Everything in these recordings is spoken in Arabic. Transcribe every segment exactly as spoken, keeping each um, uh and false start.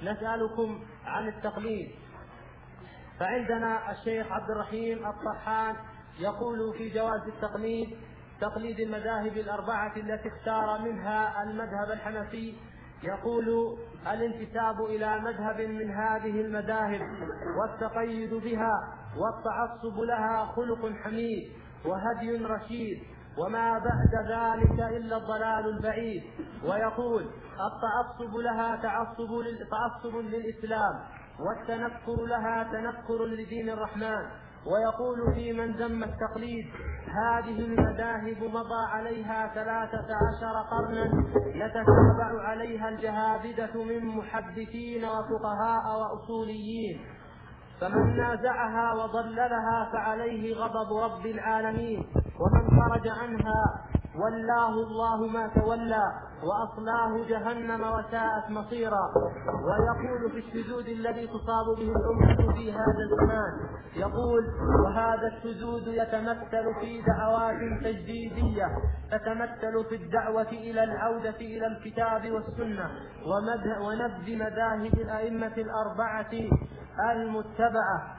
نسألكم عن التقليد. فعندنا الشيخ عبد الرحيم الطحان يقول في جواز التقليد: تقليد المذاهب الأربعة التي اختار منها المذهب الحنفي. يقول: الانتساب إلى مذهب من هذه المذاهب والتقيد بها والتعصب لها خلق حميد وهدي رشيد، وما بعد ذلك إلا الضلال البعيد. ويقول: التعصب لها تعصب, تعصب للإسلام، والتنكر لها تنكر لدين الرحمن. ويقول في من ذم التقليد: هذه المذاهب مضى عليها ثلاثة عشر قرنا يتتابع عليها الجهابدة من محدثين وفقهاء وأصوليين، فمن نازعها وضللها فعليه غضب رب العالمين، ومن خرج عنها ولاه الله ما تولى وأصلاه جهنم وساءت مصيرا. ويقول في الشذوذ الذي تصاب به الأمة في هذا الزمان: يقول: وهذا الشذوذ يتمثل في دعوات تجديدية تتمثل في الدعوة إلى العودة إلى الكتاب والسنة ونبذ مذاهب الأئمة الأربعة المتبعة.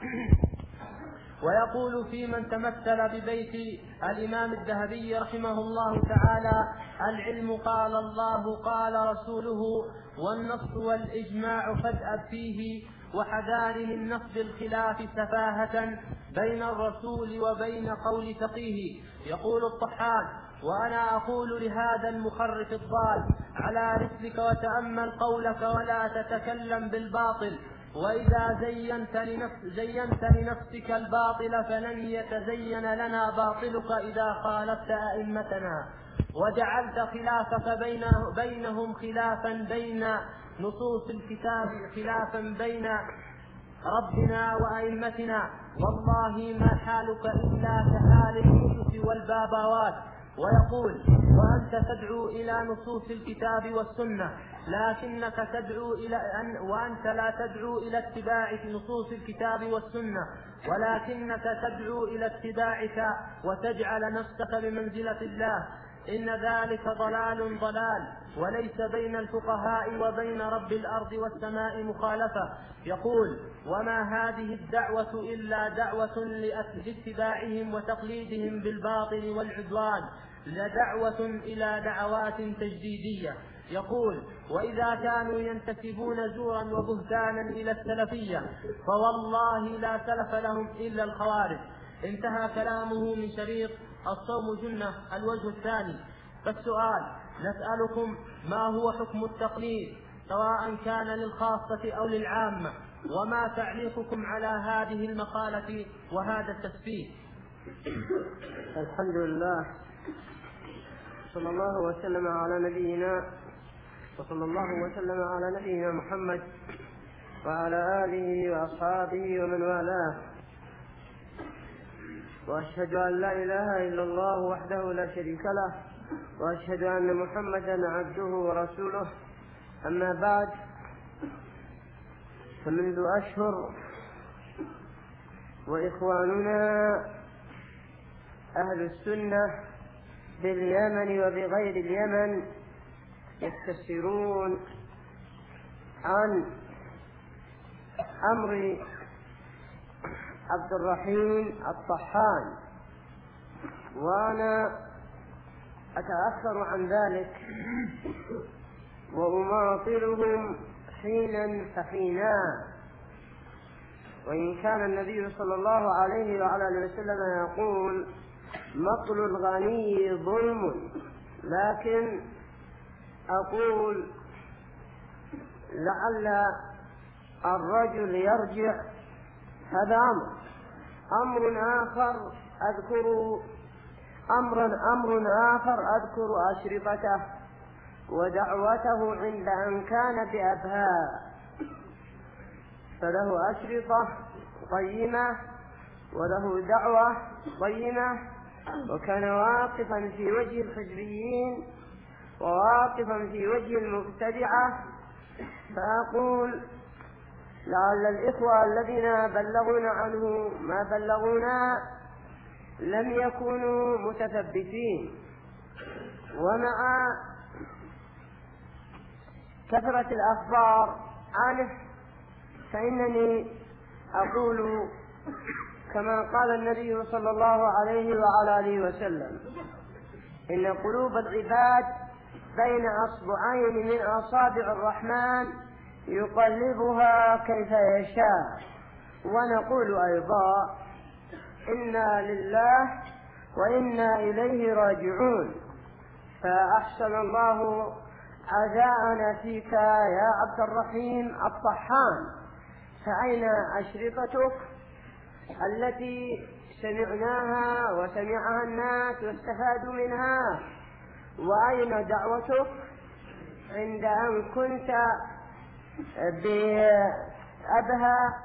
ويقول في من تمثل ببيت الإمام الذهبي رحمه الله تعالى: العلم قال الله قال رسوله، والنص والإجماع فادأب فيه، وحذار من نصب الخلاف سفاهة بين الرسول وبين قول فقيه. يقول الطحان: وأنا أقول لهذا المخرف الضال: على رسلك وتأمل قولك ولا تتكلم بالباطل، وإذا زينت, لنفس زينت لنفسك الباطل فلن يتزين لنا باطلك إذا خالفت أئمتنا، وجعلت خلافك بينه بينهم خلافا بين نصوص الكتاب خلافا بين ربنا وأئمتنا، والله ما حالك إلا كحال الكتب والبابوات. ويقول: وأنت تدعو إلى نصوص الكتاب والسنة، لكنك تدعو إلى أن وأنت لا تدعو إلى اتباع نصوص الكتاب والسنة، ولكنك تدعو إلى اتباعك وتجعل نفسك بمنزلة الله. إن ذلك ضلال ضلال، وليس بين الفقهاء وبين رب الأرض والسماء مخالفة. يقول: وما هذه الدعوة إلا دعوة لاتباعهم وتقليدهم بالباطل والعدوان، لدعوة إلى دعوات تجديدية. يقول: وإذا كانوا ينتسبون زورا وبهتانا إلى السلفية فوالله لا سلف لهم إلا الخوارج. انتهى كلامه من شريط الصوم جنة الوجه الثاني. فالسؤال: نسألكم ما هو حكم التقليد سواء كان للخاصة أو للعامة، وما تعليقكم على هذه المقالة وهذا التسبيح؟ الحمد لله، صلى الله وسلم على نبينا وصلى الله وسلم على نبينا محمد وعلى آله وأصحابه ومن والاه، وأشهد أن لا إله إلا الله وحده لا شريك له، وأشهد أن محمدا عبده ورسوله. أما بعد، فمنذ أشهر وإخواننا أهل السنة باليمن وبغير اليمن يستفسرون عن أمر عبد الرحيم الطحان، وأنا أتأخر عن ذلك وأماطلهم حينا فحينا، وإن كان النبي صلى الله عليه وعلى آله وسلم يقول: مطل الغني ظلم، لكن أقول لعل الرجل يرجع. هذا أمر أمر آخر أذكر أمرا أمر آخر أذكر أشرطته ودعوته عند أن كان بأبهاء، فله أشرطة قيمة وله دعوة قيمة، وكان واقفا في وجه الحزبيين وواقفا في وجه المبتدعة. فأقول لعل الإخوة الذين بلغونا عنه ما بلغونا لم يكونوا متثبتين، ومع كثرة الأخبار عنه فإنني أقول كما قال النبي صلى الله عليه وعلى آله وسلم: إن قلوب العباد بين أصبعين من أصابع الرحمن يقلبها كيف يشاء. ونقول أيضا: إنا لله وإنا إليه راجعون. فأحسن الله عزاءنا فيك يا عبد الرحيم الطحان، فأين أشرطتك التي سمعناها وسمعها الناس واستفادوا منها؟ وأين دعوتك عند أن كنت بأبها؟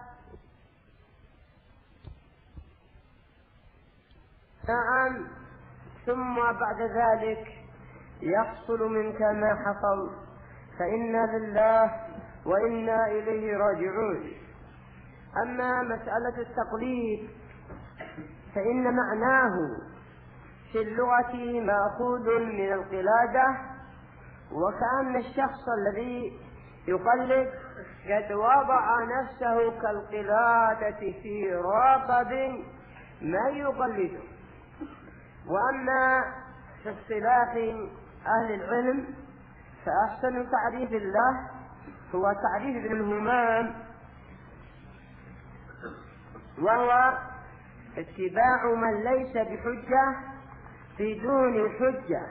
نعم. ثم بعد ذلك يحصل منك ما حصل، فإنا لله وإنا إليه راجعون. أما مسألة التقليد فإن معناه في اللغة مأخوذ من القلادة، وكأن الشخص الذي يقلد قد وضع نفسه كالقلادة في رقب ما يقلده. وأما في اصطلاح أهل العلم فأحسن تعريف الله هو تعريف ابن الهمام، وهو اتباع من ليس بحجة بدون حجة.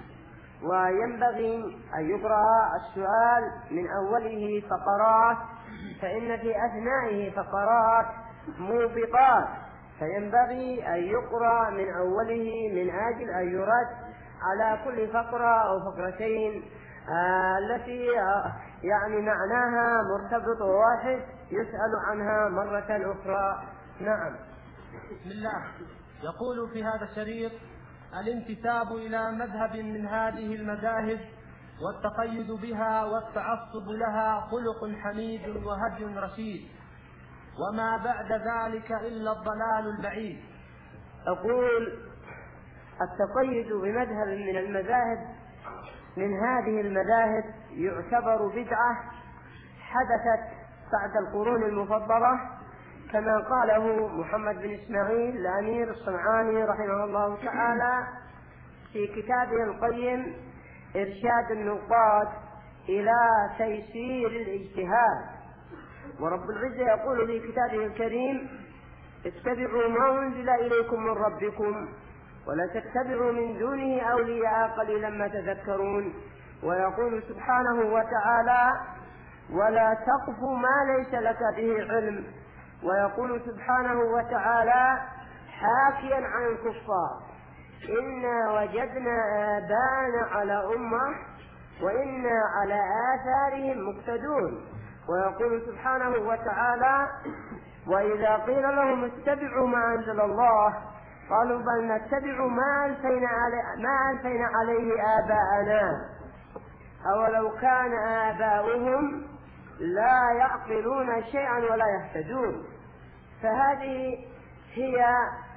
وينبغي أن يقرأ السؤال من أوله فقرات، فإن في أثنائه فقرات موبقات، فينبغي أن يقرأ من أوله من أجل أن يرد على كل فقرة أو فقرتين آه التي آه يعني معناها مرتبط واحد يسأل عنها مرة أخرى. نعم. بسم الله. يقول في هذا الشريط: الانتساب إلى مذهب من هذه المذاهب والتقيد بها والتعصب لها خلق حميد وهدي رشيد، وما بعد ذلك إلا الضلال البعيد. أقول: التقيد بمذهب من المذاهب من هذه المذاهب يعتبر بدعة حدثت بعد القرون المفضلة، كما قاله محمد بن إسماعيل الأمير الصنعاني رحمه الله تعالى في كتابه القيم إرشاد النقاد إلى تيسير الاجتهاد. ورب العزة يقول في كتابه الكريم: اتبعوا ما أنزل إليكم من ربكم ولا تتبعوا من دونه أولياء قليلا ما تذكرون. ويقول سبحانه وتعالى: ولا تقف ما ليس لك به علم. ويقول سبحانه وتعالى حاكيا عن الكفار: إنا وجدنا آباءنا على أمة وإنا على آثارهم مقتدون. ويقول سبحانه وتعالى: وإذا قيل لهم اتبعوا ما أنزل الله قالوا بل نتبع ما ألفينا عليه, ما ألفينا عليه آباءنا أولو كان آباؤهم لا يعقلون شيئا ولا يهتدون. فهذه هي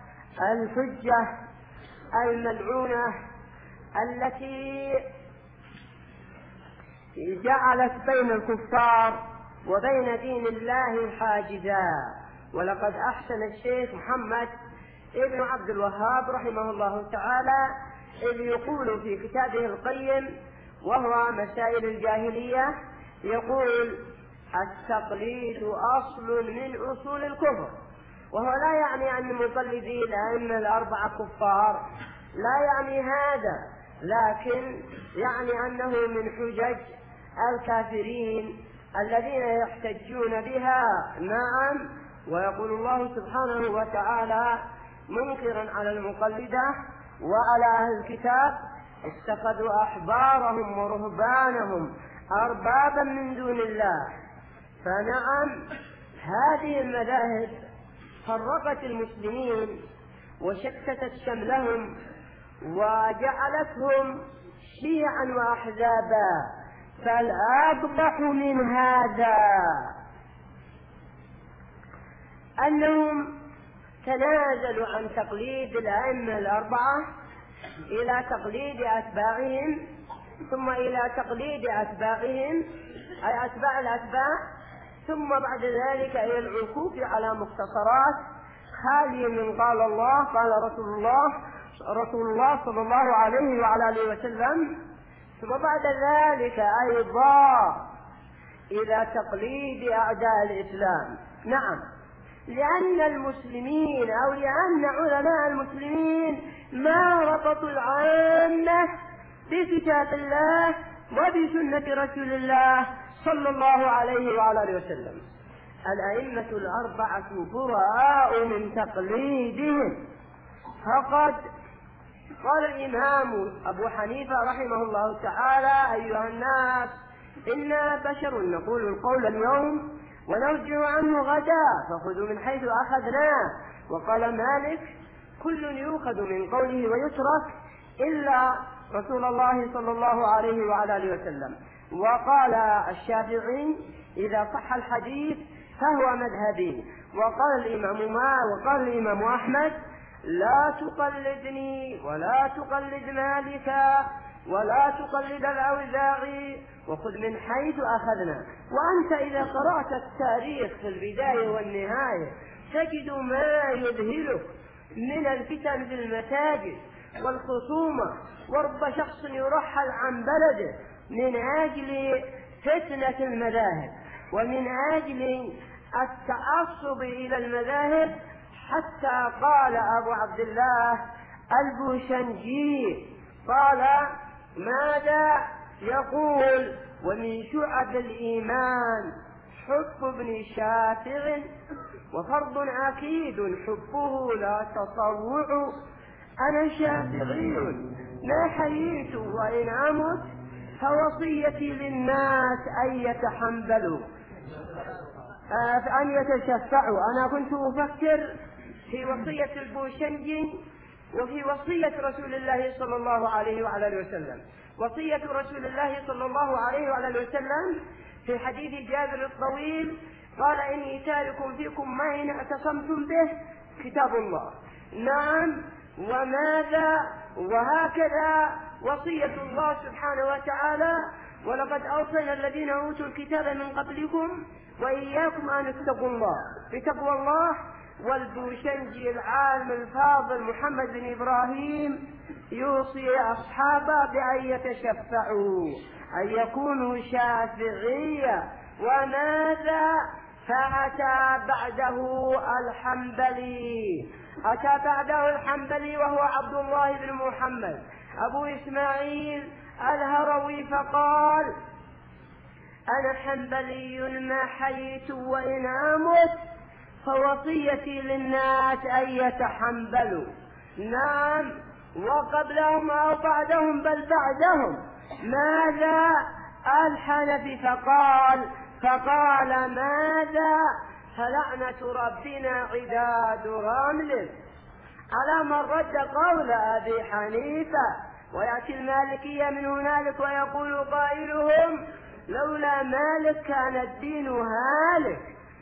الحجة الملعونة التي جعلت بين الكفار وبين دين الله حاجزا. ولقد أحسن الشيخ محمد ابن عبد الوهاب رحمه الله تعالى إذ يقول في كتابه القيم وهو مسائل الجاهلية، يقول: التقليد أصل من أصول الكفر. وهو لا يعني أن مقلدي الأئمة الأربعة كفار، لا يعني هذا، لكن يعني أنه من حجج الكافرين الذين يحتجون بها. نعم. ويقول الله سبحانه وتعالى منكرا على المقلدة وعلى أهل الكتاب: اتخذوا أحبارهم ورهبانهم أربابا من دون الله. فنعم، هذه المذاهب فرقت المسلمين وشتتت شملهم وجعلتهم شيعا وأحزابا. فالأقبح من هذا أنهم تنازلوا عن تقليد الأئمة الأربعة إلى تقليد أتباعهم، ثم إلى تقليد أتباعهم أي أتباع الأتباع، ثم بعد ذلك إلى العكوف على مختصرات خالية من قال الله قال رسول الله رسول الله صلى الله عليه وعلى آله وسلم. ثم بعد ذلك أيضا إلى تقليد أعداء الإسلام. نعم، لأن المسلمين أو لأن علماء المسلمين ما ربطوا العامة بكتاب الله وبسنة رسول الله صلى الله عليه وعلى آله وسلم. الأئمة الأربعة براء من تقليدهم. فقد قال الإمام أبو حنيفة رحمه الله تعالى: أيها الناس، إنا بشر نقول القول اليوم ونرجع عنه غدا، فخذوا من حيث أخذناه. وقال مالك: كل يؤخذ من قوله ويترك إلا رسول الله صلى الله عليه وعلى آله وسلم. وقال الشافعي: إذا صح الحديث فهو مذهبي. وقال الإمام ما وقال الإمام أحمد: لا تقلدني ولا تقلد مالكا ولا تقلد الأوزاعي، وخذ من حيث أخذنا. وأنت إذا قرأت التاريخ في البداية والنهاية تجد ما يذهلك من الفتن في المساجد والخصومة، ورب شخص يرحل عن بلده من أجل فتنة المذاهب ومن أجل التعصب إلى المذاهب، حتى قال أبو عبد الله البوشنجي قال: ماذا يقول؟ ومن شعب الإيمان حب ابن شافع، وفرض أكيد حبه لا تطوع. أنا شافعي ما حييت وإن أمت، فوصيتي للناس أن يتحملوا أن يتشفعوا. أنا كنت أفكر في وصية البوشنجي وفي وصية رسول الله صلى الله عليه وعلى آله وسلم. وصية رسول الله صلى الله عليه وعلى آله وسلم في حديث جابر الطويل قال: إني تارك فيكم ما إن اعتصمتم به كتاب الله. نعم، وماذا؟ وهكذا وصية الله سبحانه وتعالى: ولقد أوصينا الذين أوتوا الكتاب من قبلكم وإياكم أن اتقوا الله، بتقوى الله. والبوشنجي العالم الفاضل محمد بن إبراهيم يوصي أصحابه بأن يتشفعوا، أن يكونوا شافعية. وماذا؟ فأتى بعده الحنبلي أتى بعده الحنبلي وهو عبد الله بن محمد أبو إسماعيل الهروي، فقال: أنا حنبلي ما حييت وإن أمت، فوصيتي للناس أن يتحنبلوا. نعم، وقبلهم أو بعدهم بل بعدهم ماذا؟ الحنفي فقال فقال ماذا؟ فلعنة ربنا عداد رمل، على من رد قول أبي حنيفة. ويأتي المالكية من هنالك ويقول قائلهم: لولا مالك كان الدين هالك.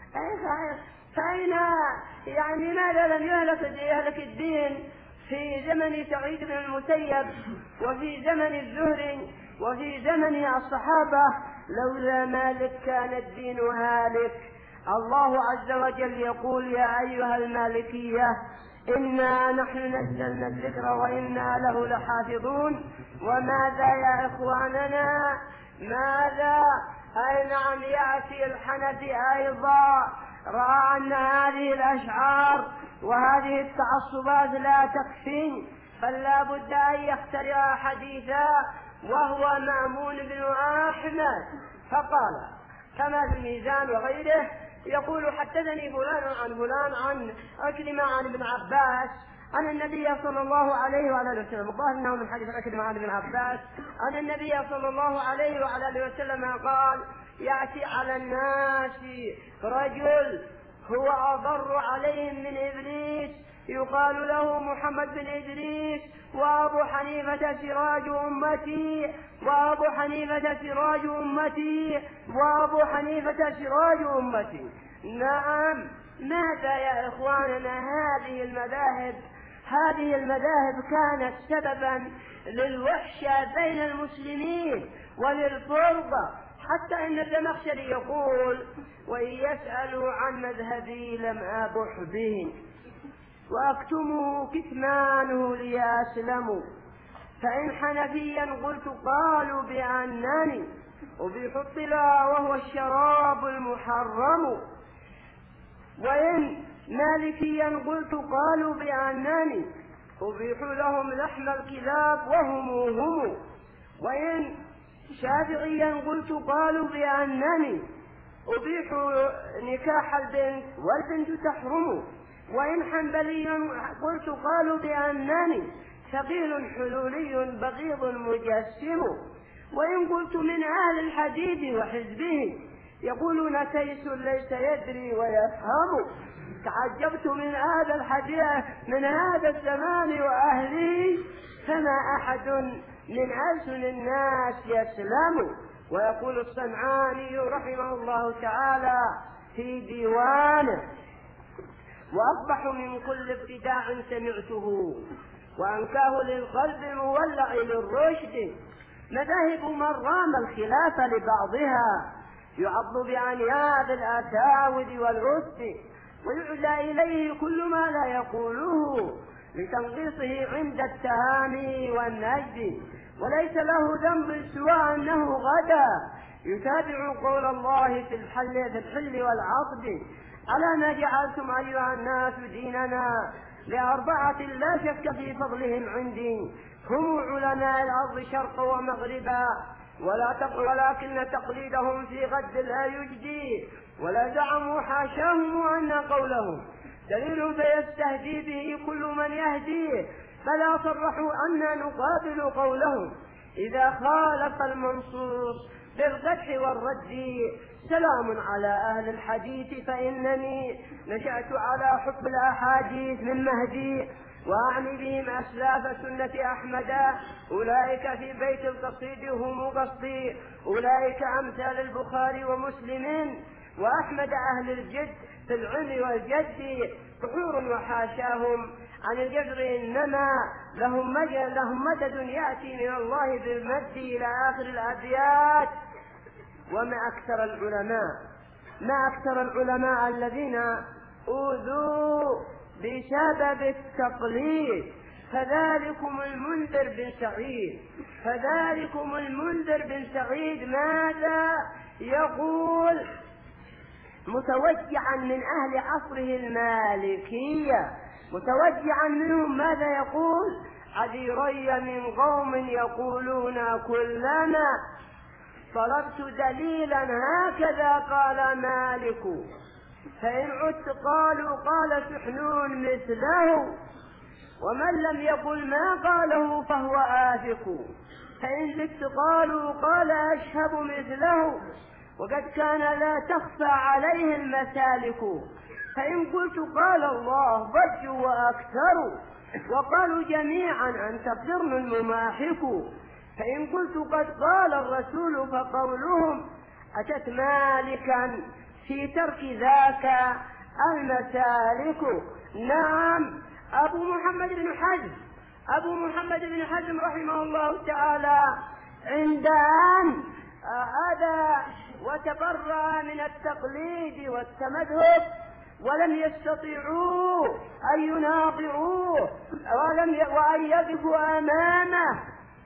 فأين يعني ماذا لم يهلك يهلك الدين في زمن سعيد بن المسيب وفي زمن الزهري وفي زمن الصحابة؟ لولا مالك كان الدين هالك. الله عز وجل يقول: يا أيها المالكية إنا نحن نزلنا الذكر وإنا له لحافظون. وماذا يا إخواننا؟ ماذا؟ أي نعم، يأتي الحنفي أيضا رأى أن هذه الأشعار وهذه التعصبات لا تكفي، فلا بد أن يخترع حديثا، وهو مأمون بن أحمد، فقال كما في الميزان وغيره يقول: حدثني فلان عن فلان عن عكرمة عن ابن عباس أن النبي صلى الله عليه وعلى آله وسلم، الظاهر أنه من حديث عكرمة عن ابن عباس أن النبي صلى الله عليه وعلى آله وسلم قال: يأتي على الناس رجل هو أضر عليهم من إبليس يقال له محمد بن إدريس، وأبو حنيفة سراج أمتي وأبو حنيفة سراج أمتي وأبو حنيفة سراج أمتي. نعم، ماذا يا إخواننا؟ هذه المذاهب هذه المذاهب كانت سببا للوحشة بين المسلمين وللفرقة، حتى إن الزمخشري يقول: وإن يسألوا عن مذهبي لم أبح به، وأكتمه كتمانه ليسلموا. فإن حنفيا قلت قالوا بأنني أبيح الطلا وهو الشراب المحرم، وإن مالكيا قلت قالوا بأنني أبيح لهم لحم الكلاب وهم هم، وإن شافعيا قلت قالوا بأنني أبيح نكاح البنت والبنت تحرم، وإن حنبليا قلت قالوا بأنني ثقيل حلولي بغيض مجسم، وإن قلت من أهل الحديث وحزبه يقولون تيس ليس يدري ويفهم، تعجبت من هذا الحديث من هذا الزمان وأهله، فما أحد من ألسن الناس يسلم. ويقول الصنعاني رحمه الله تعالى في ديوانه: وأصبح من كل ابتداع سمعته وأنكاه للقلب المولع للرشد، مذاهب من رام الخلاف لبعضها يعض بأنياب الأساود والعسد، ويعلى إليه كل ما لا يقوله لتنقيصه عند التهاني والنجد، وليس له ذنب سوى أنه غدا يتابع قول الله في الحل في الحل والعقد. ألا ما جعلتم أيها الناس ديننا لأربعة لا شك في فضلهم عندي، هم علماء الأرض شرقا ومغربا، ولا تق... ولكن تقليدهم في غد لا يجدي، ولا زعموا حاشاهم أن قولهم دليل فيستهدي به كل من يهديه، فلا صرحوا أن نقابل قولهم إذا خالف المنصوص بالقدح والرد. سلام على أهل الحديث فإنني نشأت على حب الأحاديث من مهدي، وأعني بهم أسلاف سنة أحمد، أولئك في بيت القصيد هم قصدي، أولئك أمثال البخاري ومسلم وأحمد أهل الجد في العلم والجد، بحور وحاشاهم عن الجذر، إنما لهم مجد, لهم مدد يأتي من الله بالمد إلى آخر الأبيات. وما أكثر العلماء ما أكثر العلماء الذين أوذوا بسبب التقليد، فذلكم المنذر بن سعيد فذلكم المنذر بن سعيد ماذا يقول متوجعا من أهل عصره المالكية، متوجعا منهم ماذا يقول: عذيري من قوم يقولون كلنا طلبت دليلا هكذا قال مالك، فإن عدت قالوا قال سحنون مثله، ومن لم يقل ما قاله فهو آفك، فإن زدت قالوا قال أشهب مثله، وقد كان لا تخفى عليه المسالك، فإن قلت قال الله ضجوا وأكثروا، وقالوا جميعا أنت قرن المماحك، فإن قلت قد قال الرسول فقولهم أتت مالكا في ترك ذاك المسالك. نعم، أبو محمد بن حزم أبو محمد بن حزم رحمه الله تعالى عند أن أدى وتبرأ من التقليد والتمذهب ولم يستطيعوا أن يناظروه ولم ي... وأن يقفوا أمامه،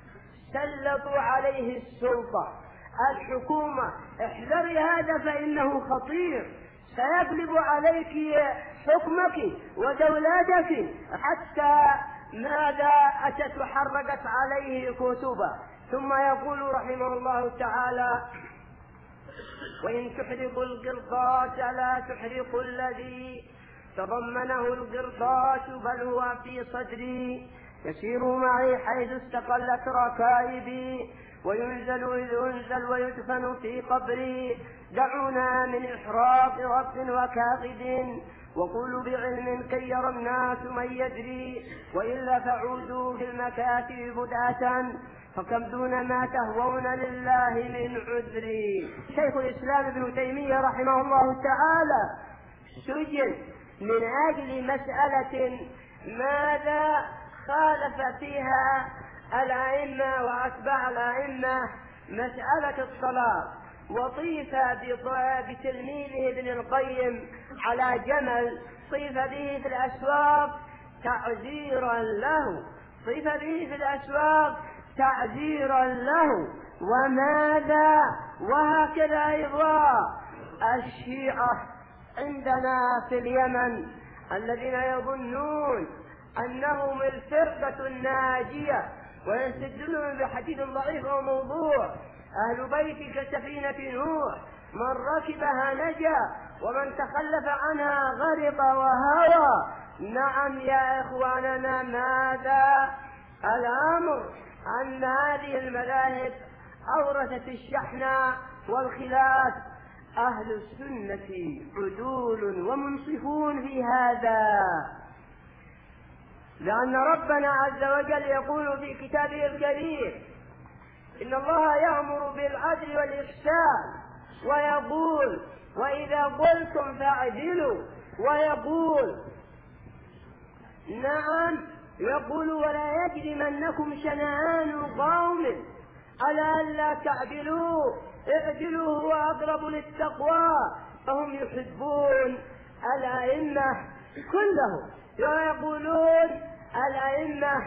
سلطوا عليه السلطة الحكومة: احذري هذا فإنه خطير، سيغلب عليك حكمك ودولتك، حتى ماذا أتت وحرقت عليه كتبه. ثم يقول رحمه الله تعالى: وإن تحرق القرطاس لا تحرق الذي تضمنه القرطاس، بل هو في صدري يسير معي حيث استقلت ركائبي، وينزل إذ أنزل ويدفن في قبري، دعونا من إحراق رب وكاغد، وقولوا بعلم كي يرى الناس من يدري، وإلا فعودوا في المكاتب بدعة، فكم دون ما تهوون لله من عذري. شيخ الإسلام ابن تيمية رحمه الله تعالى سجن من أجل مسألة ماذا خالف فيها الأئمة وأتباع الأئمة، مسألة الطلاق. وطيف بتلميذه ابن القيم على جمل، طيف به في الأسواق تعذيرا له، طيف به في الأسواق تعذيرا له. وماذا؟ وهكذا أيضا الشيعة عندنا في اليمن الذين يظنون أنهم الفرقة الناجية ويستدلون بحديث ضعيف أو موضوع: أهل بيتي كسفينة نوح، من ركبها نجا ومن تخلف عنها غرق وهوى. نعم يا إخواننا، ماذا؟ الأمر أن هذه المذاهب أورثت الشحن والخلاف. أهل السنة عدول ومنصفون في هذا، لأن ربنا عز وجل يقول في كتابه الكريم: إن الله يأمر بالعدل والإحسان، ويقول: وإذا قلتم فاعدلوا، ويقول نعم يقول: ولا يجرمنكم شنآن قوم على ألا تعدلوا اعدلوا هو أقرب للتقوى. فهم يحبون الأئمة كلهم ويقولون: الأئمة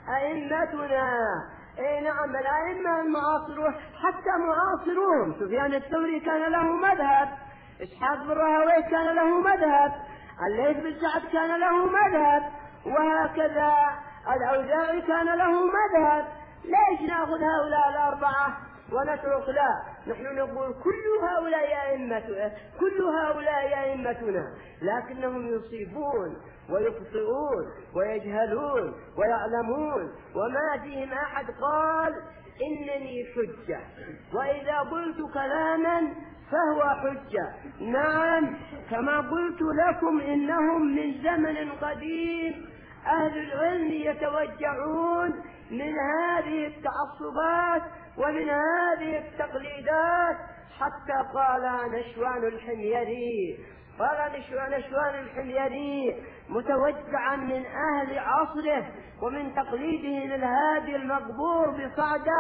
أئمتنا. اي نعم، الأئمة المعاصرون حتى معاصرون، سفيان الثوري كان له مذهب، إسحاق بن راهويه كان له مذهب، الليث بن سعد كان له مذهب، وهكذا الأوزاعي كان له مذهب. ليش نأخذ هؤلاء الأربعة ونترك؟ لا، نحن نقول كل هؤلاء أئمة، كل هؤلاء أئمتنا، لكنهم يصيبون ويخطئون ويجهلون ويعلمون، وما فيهم أحد قال إنني حجة، وإذا قلت كلاما فهو حجة. نعم، كما قلت لكم إنهم من زمن قديم أهل العلم يتوجعون من هذه التعصبات ومن هذه التقليدات، حتى قال نشوان الحميري قال نشوان الحميري متوجعا من أهل عصره ومن تقليده للهادي المقبور بصعده،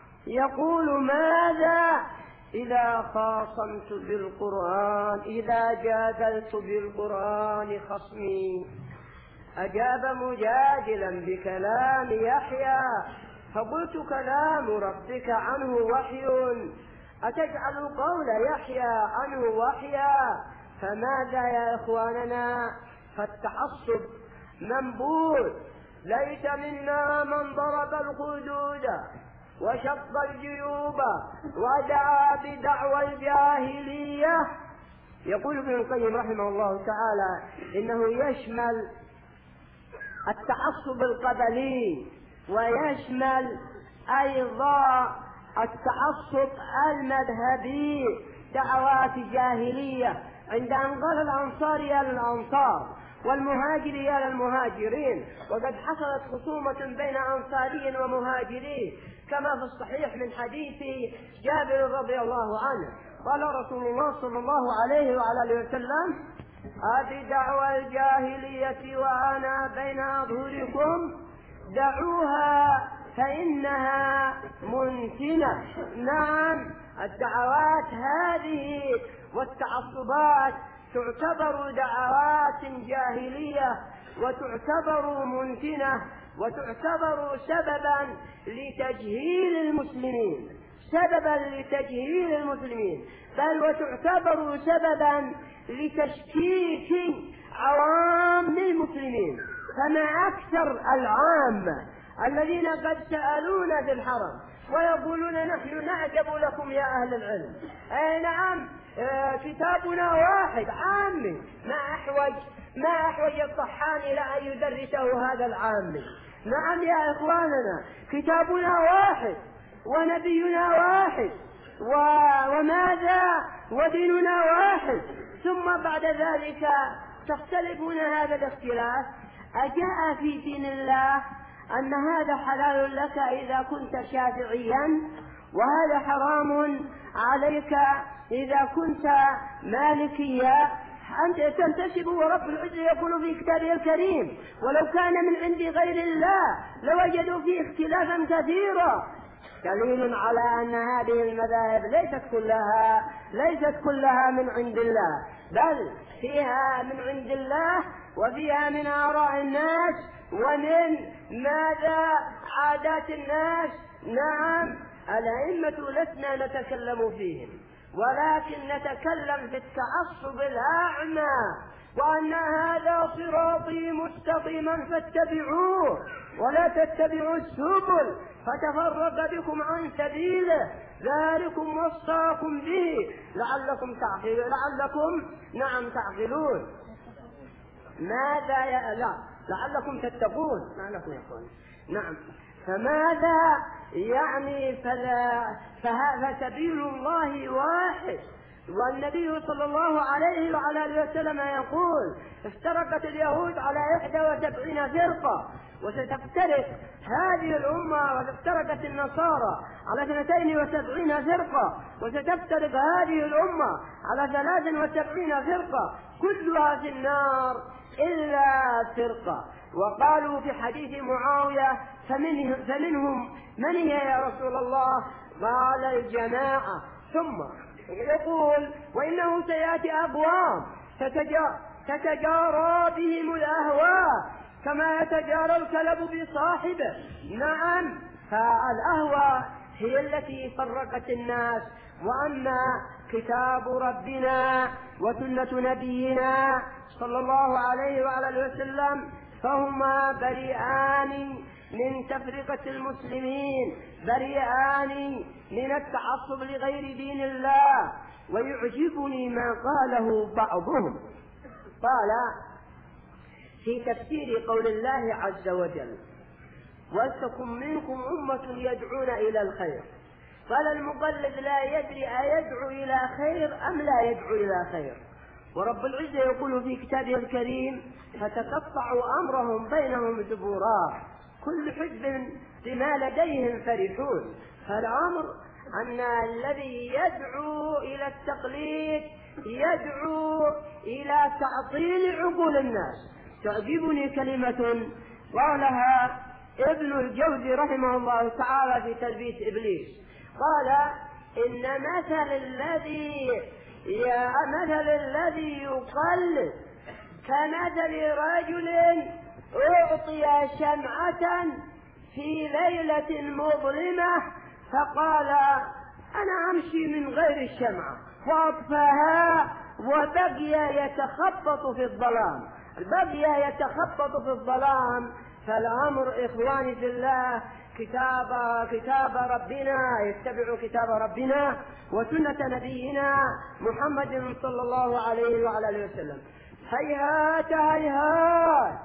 يقول: ماذا؟ إذا خاصمت بالقرآن، إذا جادلت بالقرآن خصمي أجاب مجادلا بكلام يحيى، فقلت: كلام ربك عنه وحي، أتجعل قول يحيى عنه وحيا؟ فماذا يا إخواننا؟ فالتعصب منبوذ. ليس منا من ضرب الخدود وشق الجيوب ودعا بدعوى الجاهلية. يقول ابن القيم رحمه الله تعالى إنه يشمل التعصب القبلي ويشمل أيضا التعصب المذهبي، دعوات جاهلية، عند أن قال الأنصار يا للأنصار والمهاجر يا للمهاجرين، وقد حصلت خصومة بين أنصاري ومهاجرين كما في الصحيح من حديث جابر رضي الله عنه قال رسول الله صلى الله عليه وعلى آله وسلم: هذه دعوى الجاهلية وأنا بين أظهركم، دعوها فإنها منتنة. نعم، الدعوات هذه والتعصبات تعتبر دعوات جاهلية وتعتبر منتنة وتعتبر سببا لتجهيل المسلمين، سببا لتجهيل المسلمين، بل وتعتبر سببا لتشكيك عوام المسلمين. فما أكثر العامة الذين قد سألونا في الحرم ويقولون: نحن نعجب لكم يا أهل العلم. أي نعم، آه كتابنا واحد عامي، ما أحوج ما أحوج الطحان إلى أن يدرسه هذا العامي. نعم يا إخواننا، كتابنا واحد ونبينا واحد و... وماذا وديننا واحد، ثم بعد ذلك تختلفون هذا الاختلاف. أجاء في دين الله أن هذا حلال لك إذا كنت شافعيا، وهذا حرام عليك إذا كنت مالكيا. أنت تنتسب، ورب العزة يقول في كتابه الكريم: ولو كان من عند غير الله لوجدوا فيه اختلافا كثيرا. دليل على أن هذه المذاهب ليست كلها ليست كلها من عند الله، بل فيها من عند الله وفيها من آراء الناس ومن ماذا عادات الناس. نعم، الأئمة لسنا نتكلم فيهم، ولكن نتكلم في التعصب الأعمى، وأن هذا صراطي مستقيما فاتبعوه ولا تتبعوا السبل فتفرق بكم عن سبيله، ذلكم وصاكم به لعلكم تعقلون لعلكم نعم تعقلون ماذا يا لا لعلكم تتقون لعلكم يقول نعم. فماذا يعني؟ فلا فسبيل الله واحد، والنبي صلى الله عليه وعلى اله وسلم يقول: افترقت اليهود على إحدى وسبعين فرقة، وستفترق هذه الأمة، وافترقت النصارى على اثنتين وسبعين فرقة، وستفترق هذه الأمة على ثلاث وسبعين فرقة، كلها في النار إلا فرقة. وقالوا في حديث معاوية: فمنهم, فمنهم من هي يا رسول الله؟ قال: الجماعة. ثم يقول: وإنه سيأتي أقوام تتجارى بهم الأهواء كما يتجارى الكلب بصاحبه. نعم، فالأهواء هي التي فرقت الناس، وأما كتاب ربنا وسنة نبينا صلى الله عليه وعلى وسلم فهما بريئان من تفرقة المسلمين، بريئان من التعصب لغير دين الله. ويعجبني ما قاله بعضهم، قال في تفسير قول الله عز وجل: ولتكن منكم أمة يدعون إلى الخير. قال المقلد: لا يدري أيدعو إلى خير أم لا يدعو إلى خير. ورب العزة يقول في كتابه الكريم: فتقطعوا أمرهم بينهم زبورا كل حزب بما لديهم فرحون. فالأمر أن الذي يدعو إلى التقليد يدعو إلى تعطيل عقول الناس. تعجبني كلمة قالها ابن الجوزي رحمه الله تعالى في تلبيس إبليس، قال: إن مثل الذي يا مثل الذي يقلد كمثل رجل أعطي شمعة في ليلة مظلمة فقال: أنا أمشي من غير الشمعة، وأطفاها وبقي يتخبط في الظلام بقي يتخبط في الظلام. فالأمر إخواني في الله كتاب كتاب ربنا، يتبع كتاب ربنا وسنة نبينا محمد صلى الله عليه وعلى اله وسلم. هيهات هيهات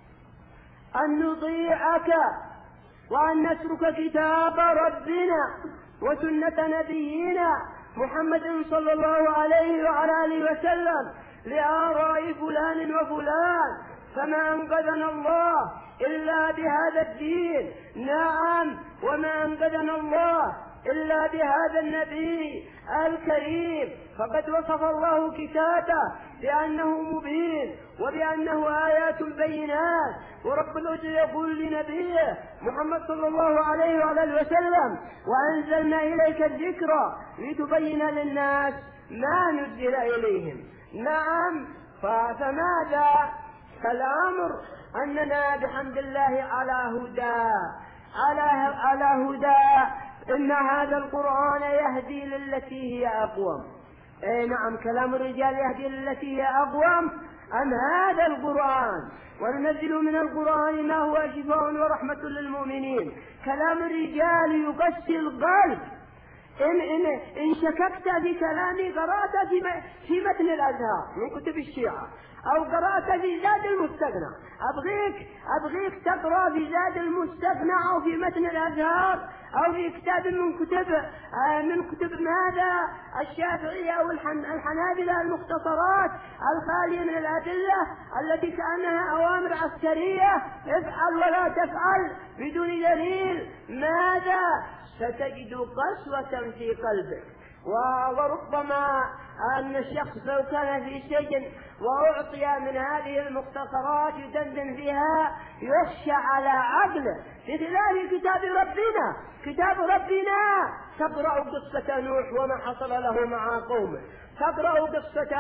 أن نطيعك وأن نترك كتاب ربنا وسنة نبينا محمد صلى الله عليه وعلى اله وسلم لآراء فلان وفلان، فما أنقذنا الله إلا بهذا الدين. نعم، وما أنقذنا الله إلا بهذا النبي الكريم، فقد وصف الله كتابه بأنه مبين وبأنه آيات بينات. ورب العزة يقول لنبيه محمد صلى الله عليه وعلى وسلم: وأنزلنا إليك الذكر لتبين للناس ما نزل إليهم. نعم، فماذا؟ فالأمر أننا بحمد الله على هدى على على هدى إن هذا القرآن يهدي للتي هي أقوم. أي نعم، كلام الرجال يهدي للتي هي أقوم أم هذا القرآن؟ وننزل من القرآن ما هو شفاء ورحمة للمؤمنين. كلام الرجال يقسي القلب. إن, إن, إن شككت في كلامي قرأت في, في متن الأزهار من كتب الشيعة، أو قرأت في زاد المستغنى، أبغيك أبغيك تقرأ في زاد المستغنى أو في متن الأزهار أو في كتاب من كتب آه من كتب ماذا الشافعية أو الحنابلة المختصرات الخالية من الأدلة التي كأنها أوامر عسكرية: افعل ولا تفعل بدون دليل. ماذا؟ ستجد قسوة في قلبك وربما أن الشخص لو كان في سجن وأعطي من هذه المختصرات يدندن فيها يخشى على عقله، بخلاف كتاب ربنا. كتاب ربنا تقرأ قصة نوح وما حصل له مع قومه، تقرأ قصة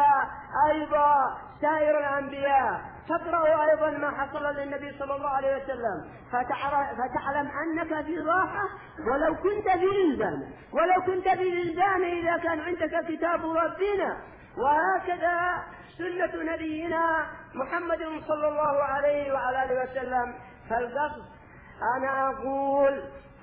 أيضا سائر الأنبياء، تقرأ أيضا ما حصل للنبي صلى الله عليه وسلم، فتعلم أنك في راحة ولو كنت في إلزام، ولو كنت في إلزام إذا كان عندك كتاب ربنا. وهكذا سنة نبينا محمد صلى الله عليه وعلى آله وسلم. فالقصد أنا أقول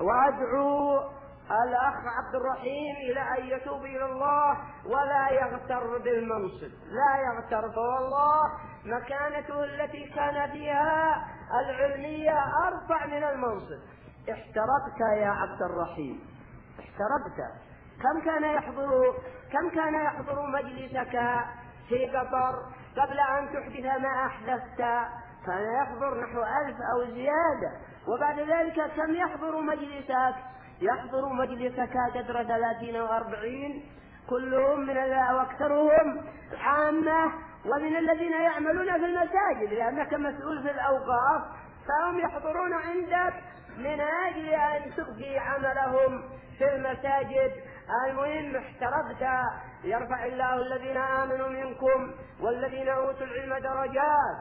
وأدعو الأخ عبد الرحيم إلى أن يتوب إلى الله ولا يغتر بالمنصب، لا يغتر، فوالله مكانته التي كان فيها العلمية أرفع من المنصب. احتربت يا عبد الرحيم، احتربت. كم كان يحضر كم كان يحضر مجلسك في قطر قبل أن تحدث ما أحدثت؟ كان يحضر نحو ألف أو زيادة. وبعد ذلك كم يحضر مجلسك؟ يحضر مجلسك قدر ثلاثين وأربعين، كلهم من وأكثرهم عامة ومن الذين يعملون في المساجد، لأنك مسؤول في الأوقاف، فهم يحضرون عندك من أجل أن تبقي عملهم في المساجد. المهم احتربت. يرفع الله الذين آمنوا منكم والذين أوتوا العلم درجات.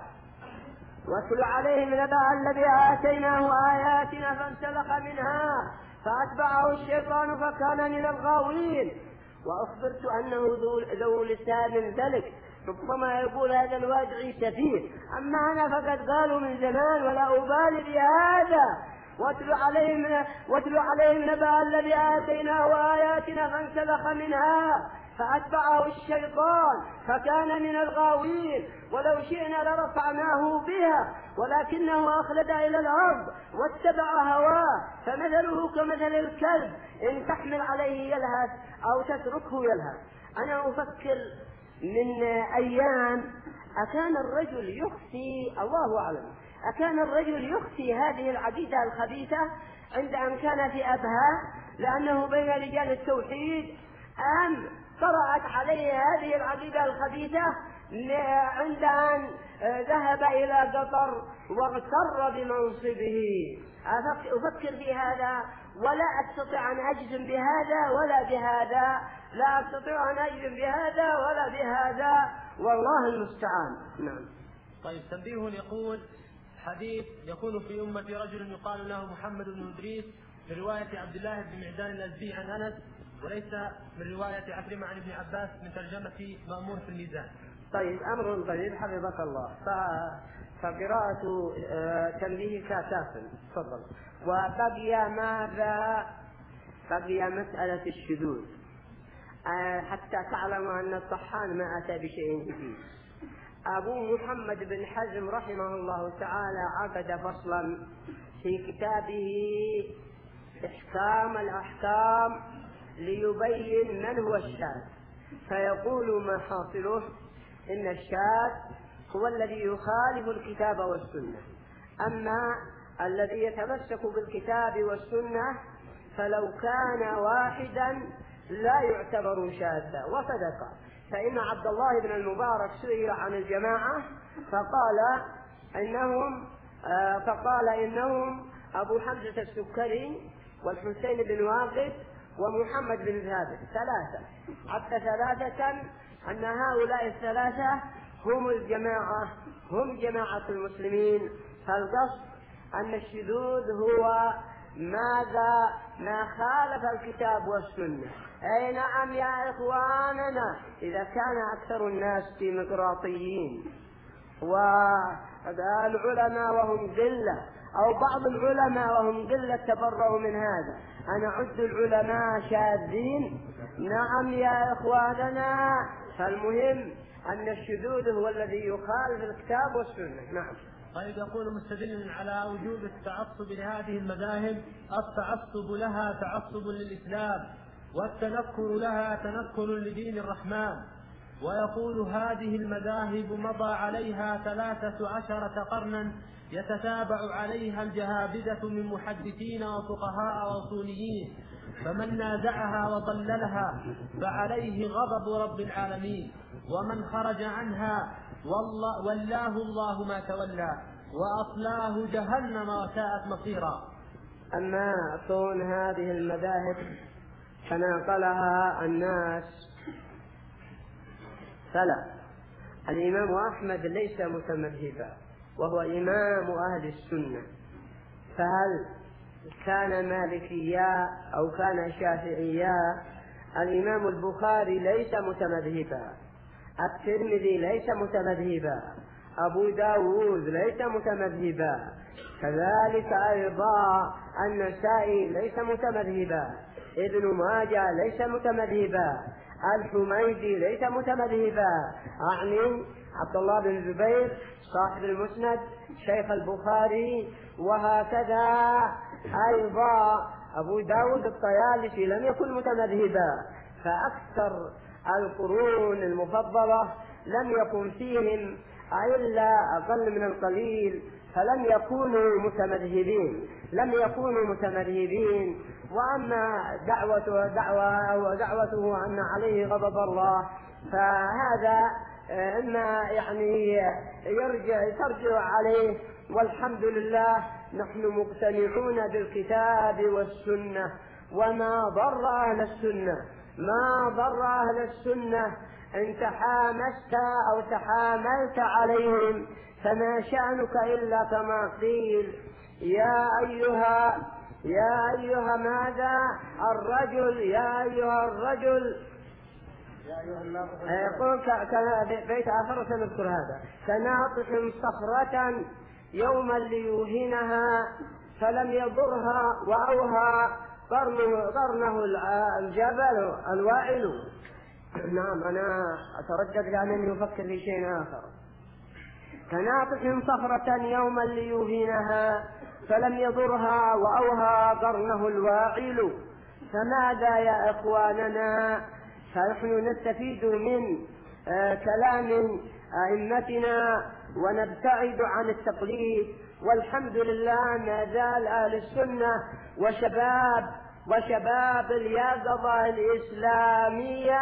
واتل عليهم نبأ الذي آتيناه آياتنا فانسلخ منها فأتبعه الشيطان فكان من الغاوين. وأخبرت أنه ذو لسان ذلك، ربما يقول هذا الوادعي سفيه، أما أنا فقد قالوا من زمان ولا أبالي بهذا. واتل عليهم واتل عليهم نبأ الذي آتيناه آياتنا فانسلخ منها فأتبعه الشيطان فكان من الغاوين. ولو شئنا لرفعناه بها ولكنه أخلد إلى الأرض واتبع هواه، فمثله كمثل الكلب إن تحمل عليه يلهث أو تتركه يلهث. أنا أفكر من أيام أكان الرجل يخفي، الله أعلم، أكان الرجل يخفي هذه العقيدة الخبيثة عند أن كان في أبها لأنه بين رجال التوحيد، أم طرأت عليه هذه العقيدة الخبيثة عند أن ذهب إلى قطر واغتر بمنصبه؟ أفكر في هذا ولا أستطيع أن أجزم بهذا ولا بهذا، لا أستطيع أن أجزم بهذا ولا بهذا، والله المستعان. نعم. طيب، تنبيه يقول: حديث يكون في أمة رجل يقال له محمد بن إدريس، في رواية عبد الله بن معدان الأزدي عن أنس، وليس من رواية عكرمة عن ابن عباس من ترجمة مأمون في الميزان. طيب، أمر طيب حفظك الله. فقراءة تنبيه كافٍ. تفضل. وبقي ماذا؟ بقي مسألة الشذوذ، حتى تعلم أن الطحان ما أتى بشيء جديد. أبو محمد بن حزم رحمه الله تعالى عقد فصلا في كتابه إحكام الأحكام ليبين من هو الشاذ، فيقول ما حاصله إن الشاذ هو الذي يخالف الكتاب والسنة، أما الذي يتمسك بالكتاب والسنة فلو كان واحدا لا يعتبر شاذا. وصدق، فإن عبد الله بن المبارك سئل عن الجماعة فقال إنهم آه فقال إنهم أبو حمزة السكري والحسين بن واقد ومحمد بن ثابت، ثلاثة، حتى ثلاثة أن هؤلاء الثلاثة هم الجماعة، هم جماعة المسلمين. فالقصد أن الشذوذ هو ماذا؟ ما خالف الكتاب والسنة. أي نعم يا إخواننا، إذا كان أكثر الناس ديمقراطيين والعلماء وهم قلة، أو بعض العلماء وهم قلة تبرؤوا من هذا، أنا أعد العلماء شاذين؟ نعم يا إخواننا. فالمهم أن الشذوذ هو الذي يخالف الكتاب والسنة. نعم. طيب، يقول مستدلا على وجوب التعصب لهذه المذاهب: التعصب لها تعصب للإسلام، والتنكر لها تنكر لدين الرحمن. ويقول: هذه المذاهب مضى عليها ثلاثة عشرة قرنا يتتابع عليها الجهابذة من محدثين وفقهاء وأصوليين، فمن نازعها وضللها فعليه غضب رب العالمين، ومن خرج عنها والله ولاه الله ما تولى وأصلاه جهنم وساءت مصيرا. أما كون هذه المذاهب تناقلها الناس فلا، الإمام أحمد ليس متمذهبا وهو إمام أهل السنة، فهل كان مالكيا أو كان شافعيا؟ الإمام البخاري ليس متمذهبا، الترمذي ليس متمذهبا، أبو داود ليس متمذهبا، كذلك أيضا النسائي ليس متمذهبا، ابن ماجه ليس متمذهبا، الحميدي ليس متمذهبا، أعني عبد الله بن زبير صاحب المسند شيخ البخاري، وهكذا أيضا أبو داود الطيالسي لم يكن متمذهبا. فأكثر القرون المفضلة لم يكن فيهم إلا أقل من القليل، فلم يكونوا متمذهبين لم يكونوا متمذهبين وأما دعوته دعوة ودعوته أن عليه غضب الله فهذا إما يعني يرجع ترجع عليه، والحمد لله نحن مقتنعون بالكتاب والسنة، وما ضر أهل السنة ما ضر أهل السنة إن تحامست أو تحاملت عليهم، فما شأنك إلا كما قيل يا أيها يا أيها ماذا الرجل يا أيها الرجل يقول بيت آخر سنذكر هذا: كناطح صخرة يوما ليوهنها فلم يضرها وأوهى قرنه, قرنه الجبل الواعل. نعم أنا أتردد لأنني أفكر في شيء آخر. كناطح صخرة يوما ليوهنها فلم يضرها وأوهى قرنه الواعل. فماذا يا إخواننا؟ فنحن نستفيد من آه كلام أئمتنا ونبتعد عن التقليد، والحمد لله ما زال أهل السنة وشباب وشباب اليقظة الإسلامية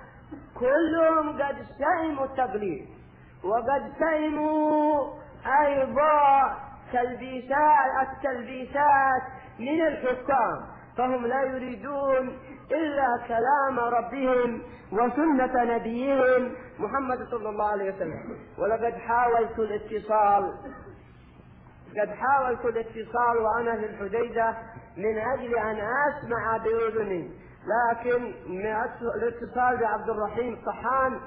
كلهم قد سئموا التقليد، وقد سئموا أيضا تلبيسات التلبيسات من الحكام، فهم لا يريدون إلا كلام ربهم وسنة نبيهم محمد صلى الله عليه وسلم. ولقد حاولت الاتصال قد حاولت الاتصال وأنا في الحديدة من أجل أن أسمع بأذني، لكن الاتصال بعبد الرحيم الطحان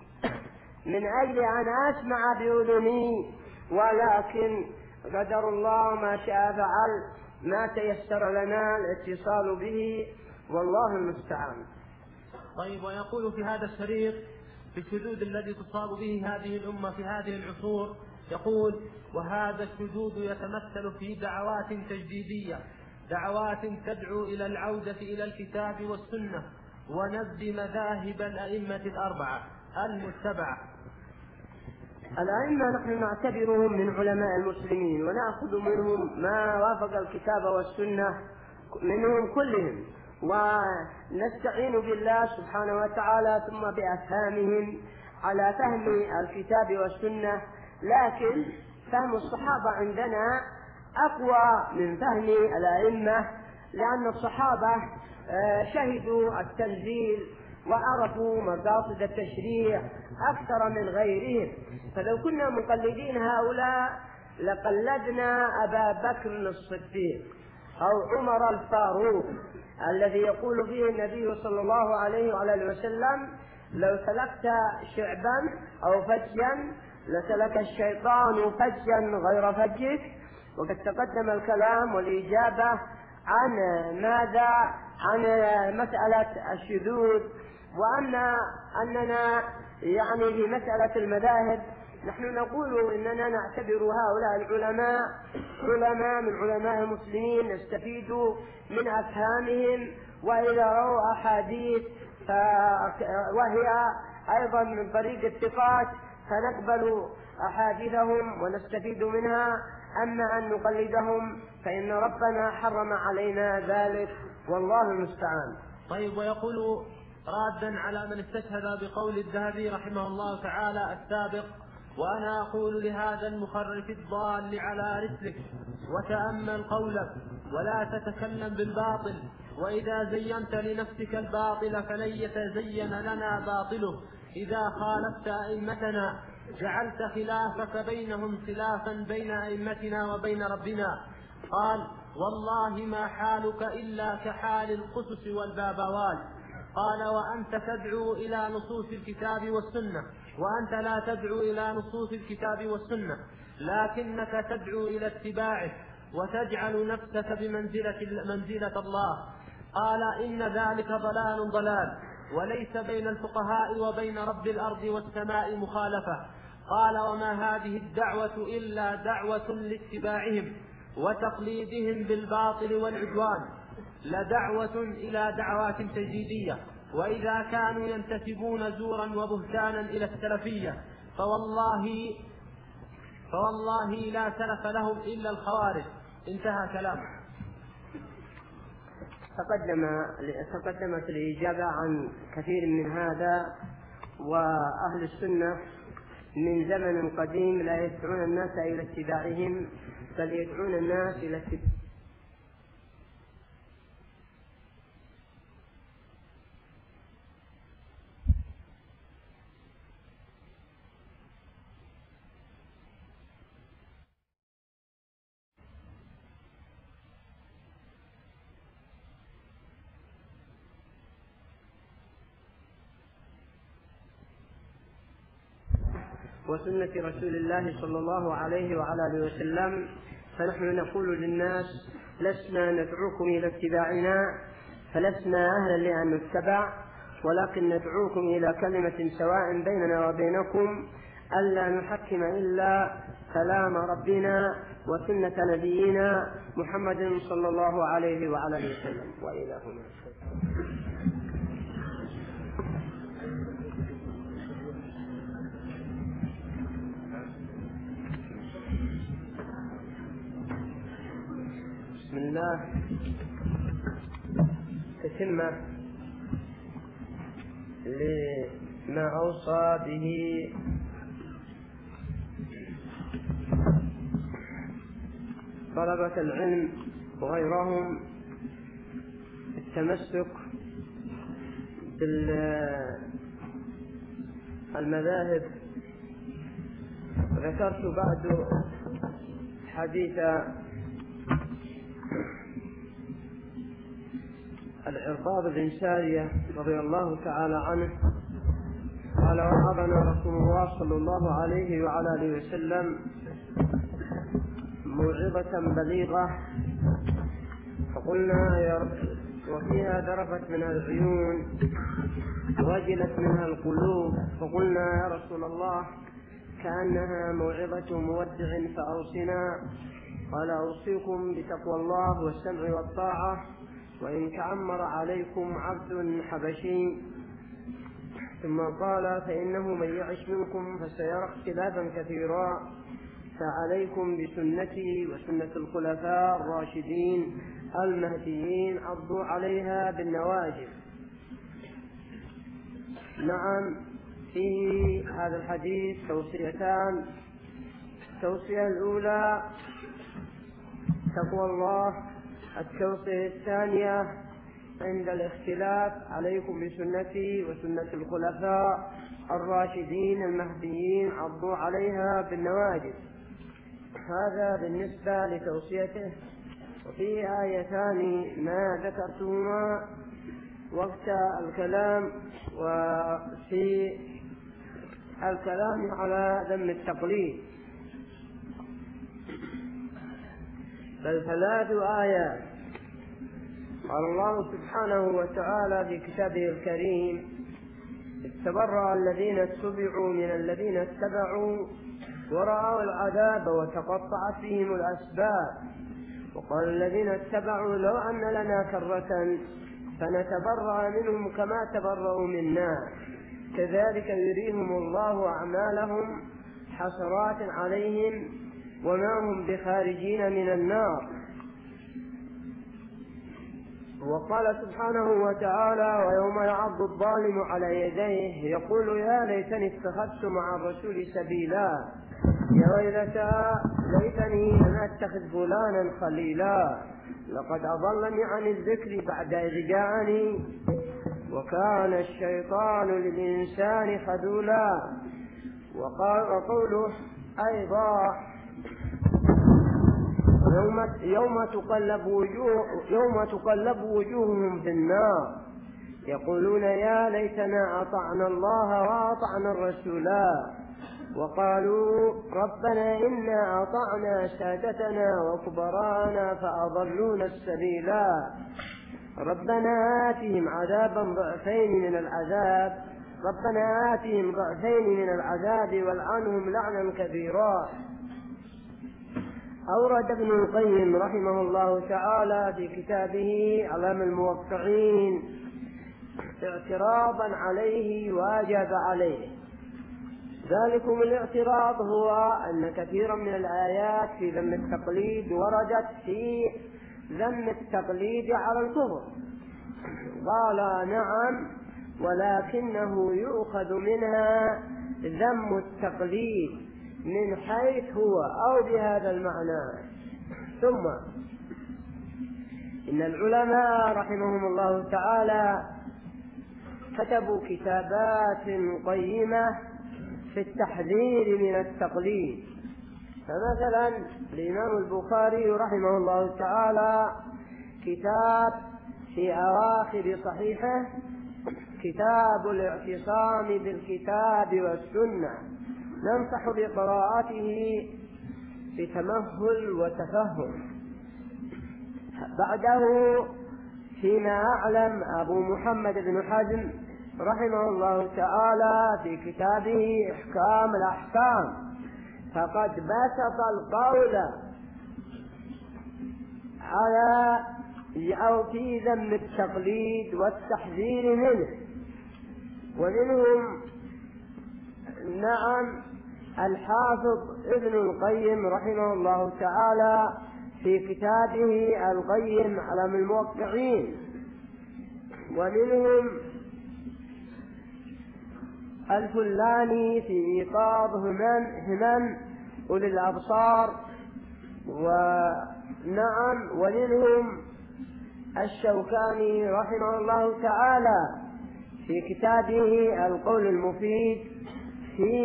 من أجل أن أسمع بأذني، ولكن قدر الله ما شاء فعل، ما تيسر لنا الاتصال به، والله المستعان. طيب، ويقول في هذا الشريط في الشذوذ الذي تصاب به هذه الأمة في هذه العصور، يقول: وهذا الشذوذ يتمثل في دعوات تجديدية، دعوات تدعو إلى العودة إلى الكتاب والسنة ونبذ مذاهب الأئمة الأربعة المتبعة. الأئمة نحن نعتبرهم من علماء المسلمين ونأخذ منهم ما وافق الكتاب والسنة منهم كلهم، ونستعين بالله سبحانه وتعالى ثم بأفهامهم على فهم الكتاب والسنة. لكن فهم الصحابة عندنا أقوى من فهم الأئمة، لأن الصحابة شهدوا التنزيل وعرفوا مقاصد التشريع أكثر من غيرهم، فلو كنا مقلدين هؤلاء لقلدنا أبا بكر الصديق أو عمر الفاروق الذي يقول فيه النبي صلى الله عليه وعلى وسلم: لو سلكت شعبا أو فجا لسلك الشيطان فجا غير فجك. وقد تقدم الكلام والإجابة عن ماذا؟ عن مسألة الشذوذ. وأما أننا يعني في مسألة المذاهب نحن نقول إننا نعتبر هؤلاء العلماء علماء من علماء المسلمين، نستفيد من أفهامهم، وإذا رأوا أحاديث وهي أيضا من طريق الثقات فنقبل أحاديثهم ونستفيد منها. أما أن نقلدهم فإن ربنا حرم علينا ذلك، والله المستعان. طيب، ويقول رادا على من استشهد بقول الذهبي رحمه الله تعالى السابق: وأنا أقول لهذا المخرف الضال على رسلك وتأمل قولك ولا تتكلم بالباطل، وإذا زينت لنفسك الباطل فلن يتزين لنا باطله. إذا خالفت أئمتنا جعلت خلافك بينهم خلافا بين أئمتنا وبين ربنا. قال: والله ما حالك إلا كحال القسس والبابوات. قال: وأنت تدعو إلى نصوص الكتاب والسنة، وأنت لا تدعو إلى نصوص الكتاب والسنة، لكنك تدعو إلى اتباعه وتجعل نفسك بمنزلة منزلة الله. قال: إن ذلك ضلال ضلال، وليس بين الفقهاء وبين رب الأرض والسماء مخالفة. قال: وما هذه الدعوة إلا دعوة لاتباعهم وتقليدهم بالباطل والعدوان، لدعوة إلى دعوات تجديدية. وإذا كانوا ينتسبون زورا وبهتانا إلى السلفية فوالله فوالله لا سلف لهم إلا الخوارج. انتهى كلامه. تقدم تقدمت الإجابة عن كثير من هذا. وأهل السنة من زمن قديم لا يدعون الناس إلى اتباعهم، بل يدعون الناس إلى اتباعهم. وسنة رسول الله صلى الله عليه وعلى آله وسلم. فنحن نقول للناس: لسنا ندعوكم إلى اتباعنا، فلسنا أهلا لأن نتبع، ولكن ندعوكم إلى كلمة سواء بيننا وبينكم ألا نحكم إلا كلام ربنا وسنة نبينا محمد صلى الله عليه وعلى آله وسلم. وإلى هنا. بسم الله. تتمة لما أوصى به طلبة العلم وغيرهم التمسك بالمذاهب. ذكرت بعد حديث العرباض بن سارية رضي الله تعالى عنه قال: وعظنا رسول الله صلى الله عليه وعلى آله وسلم موعظة بليغة، فقلنا يا رب، وفيها ذرفت منها العيون وجلت منها القلوب، فقلنا يا رسول الله كأنها موعظة مودع فأوصنا. قال: أوصيكم بتقوى الله والسمع والطاعة وإن تعمر عليكم عبد حبشي. ثم قال: فإنه من يعش منكم فسيرى اختلافا كثيرا، فعليكم بسنتي وسنة الخلفاء الراشدين المهديين، عضوا عليها بالنواجذ. نعم، في هذا الحديث توصيتان. التوصية الأولى تقوى الله، التوصية الثانية عند الاختلاف عليكم بسنتي وسنة الخلفاء الراشدين المهديين، عضوا عليها بالنواجذ. هذا بالنسبة لتوصيته. وفي آيتان ما ذكرتهما وقت الكلام، وفي الكلام على ذم التقليد، بل ثلاث آيات. قال الله سبحانه وتعالى في كتابه الكريم: تبرأ الذين اتبعوا من الذين اتبعوا ورأوا العذاب وتقطعت بهم الأسباب، وقال الذين اتبعوا لو أن لنا كرة فنتبرأ منهم كما تبرأوا منا، كذلك يريهم الله أعمالهم حسرات عليهم وما هم بخارجين من النار. وقال سبحانه وتعالى: ويوم يعض الظالم على يديه يقول يا ليتني اتخذت مع الرسول سبيلا يا ويلتى ليتني لم اتخذ فلانا خليلا لقد اضلني عن الذكر بعد اذ جاءني وكان الشيطان للانسان خذولا. وقال وقوله ايضا: يوم, يوم تقلب وجوه يوم تقلب وجوههم في النار يقولون يا ليتنا أطعنا الله وأطعنا الرسولا وقالوا ربنا إنا أطعنا سادتنا وكبرانا فأضلونا السبيلا ربنا آتهم عذابا ضعفين من العذاب ربنا آتهم ضعفين من العذاب والعنهم لعنا كبيرا. أورد ابن القيم رحمه الله تعالى في كتابه علام الموقعين اعتراضا عليه واجب عليه. ذلكم الاعتراض هو أن كثيرا من الآيات في ذم التقليد وردت في ذم التقليد على الكفر. قال نعم ولكنه يؤخذ منها ذم التقليد من حيث هو أو بهذا المعنى. ثم إن العلماء رحمهم الله تعالى كتبوا كتابات قيمة في التحذير من التقليد. فمثلا الإمام البخاري رحمه الله تعالى كتاب في أواخر صحيحه كتاب الاعتصام بالكتاب والسنة ننصح بقراءته بتمهل وتفهم. بعده فيما أعلم أبو محمد بن حزم رحمه الله تعالى في كتابه إحكام الأحكام فقد بسط القول على أو في ذم التقليد والتحذير منه. ومنهم نعم الحافظ ابن القيم رحمه الله تعالى في كتابه القيم على الموقعين. ومنهم الفلاني في إيقاظ همم همم أولي الأبصار. ونعم ومنهم الشوكاني رحمه الله تعالى في كتابه القول المفيد في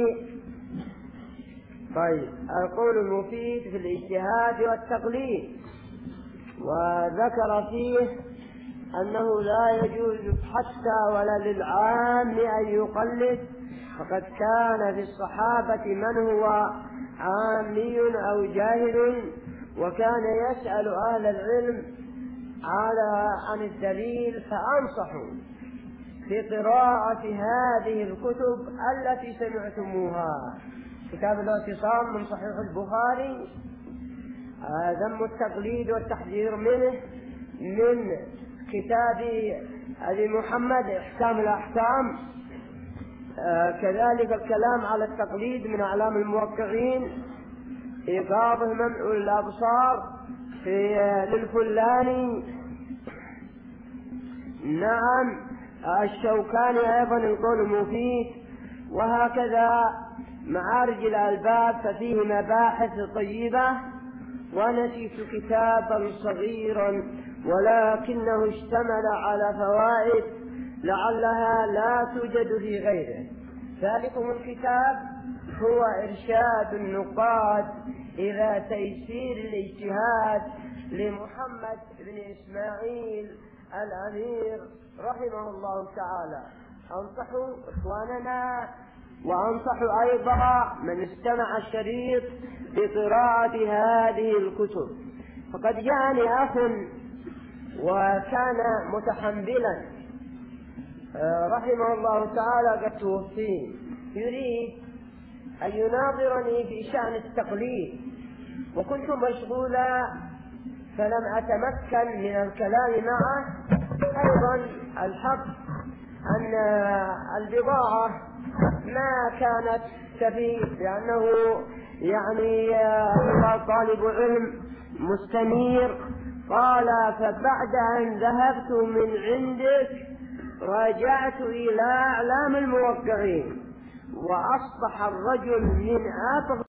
طيب القول المفيد في الاجتهاد والتقليد. وذكر فيه أنه لا يجوز حتى ولا للعام أن يقلد فقد كان في الصحابة من هو عامي أو جاهل وكان يسأل أهل العلم على عن الدليل فأنصحوا في قراءة هذه الكتب التي سمعتموها. كتاب الاعتصام من صحيح البخاري ذم التقليد والتحذير منه، من كتاب أبي محمد إحكام الأحكام، كذلك الكلام على التقليد من أعلام الموقعين، إيقاظ ممنوع الأبصار في للفلاني، نعم الشوكاني أيضا القول المفيد، وهكذا معارج الألباب ففيه مباحث طيبة. ونسيت كتابا صغيرا ولكنه اشتمل على فوائد لعلها لا توجد في غيره. ذلكم الكتاب هو إرشاد النقاد إلى تيسير الاجتهاد لمحمد بن إسماعيل الأمير رحمه الله تعالى. أنصح إخواننا وأنصح أيضا من استمع الشريط بقراءة هذه الكتب. فقد جاءني أخ وكان متحملا رحمه الله تعالى قد توفي، يريد أن يناظرني في شأن التقليد، وكنت مشغولا فلم أتمكن من الكلام معه. أيضا الحق أن البضاعة ما كانت تفيد، لأنه يعني هو طالب علم مستنير قال فبعد أن ذهبت من عندك رجعت إلى أعلام الموقعين وأصبح الرجل من أبغض